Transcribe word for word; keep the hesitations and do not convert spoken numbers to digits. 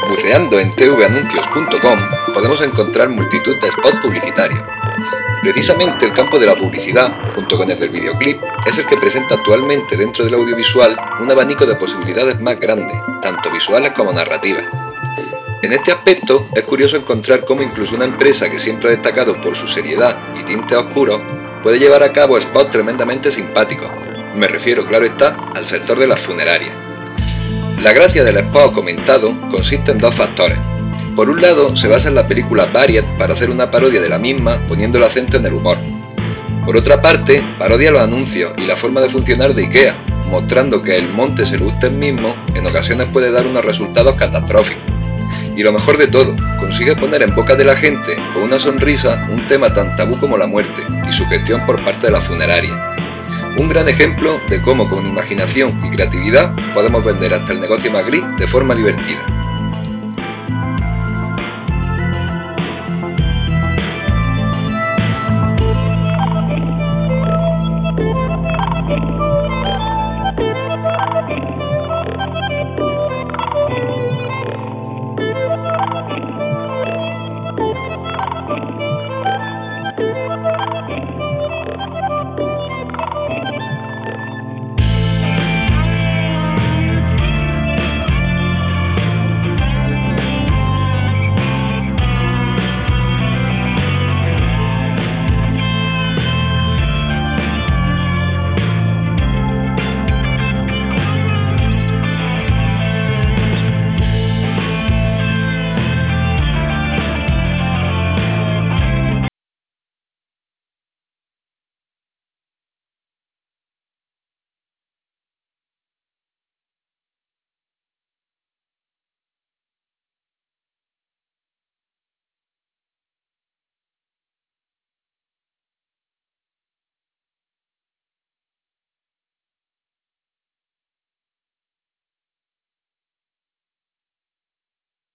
Buceando en t v anuncios punto com podemos encontrar multitud de spots publicitarios. Precisamente el campo de la publicidad, junto con el del videoclip, es el que presenta actualmente dentro del audiovisual un abanico de posibilidades más grande, tanto visuales como narrativas. En este aspecto es curioso encontrar cómo incluso una empresa que siempre ha destacado por su seriedad y tintes oscuros puede llevar a cabo spots tremendamente simpáticos. Me refiero, claro está, al sector de las funerarias. La gracia del spot comentado consiste en dos factores. Por un lado, se basa en la película Variet para hacer una parodia de la misma, poniendo el acento en el humor. Por otra parte, parodia los anuncios y la forma de funcionar de IKEA, mostrando que el monte se lo usted mismo en ocasiones puede dar unos resultados catastróficos. Y lo mejor de todo, consigue poner en boca de la gente, con una sonrisa, un tema tan tabú como la muerte y su gestión por parte de la funeraria. Un gran ejemplo de cómo con imaginación y creatividad podemos vender hasta el negocio más gris de forma divertida.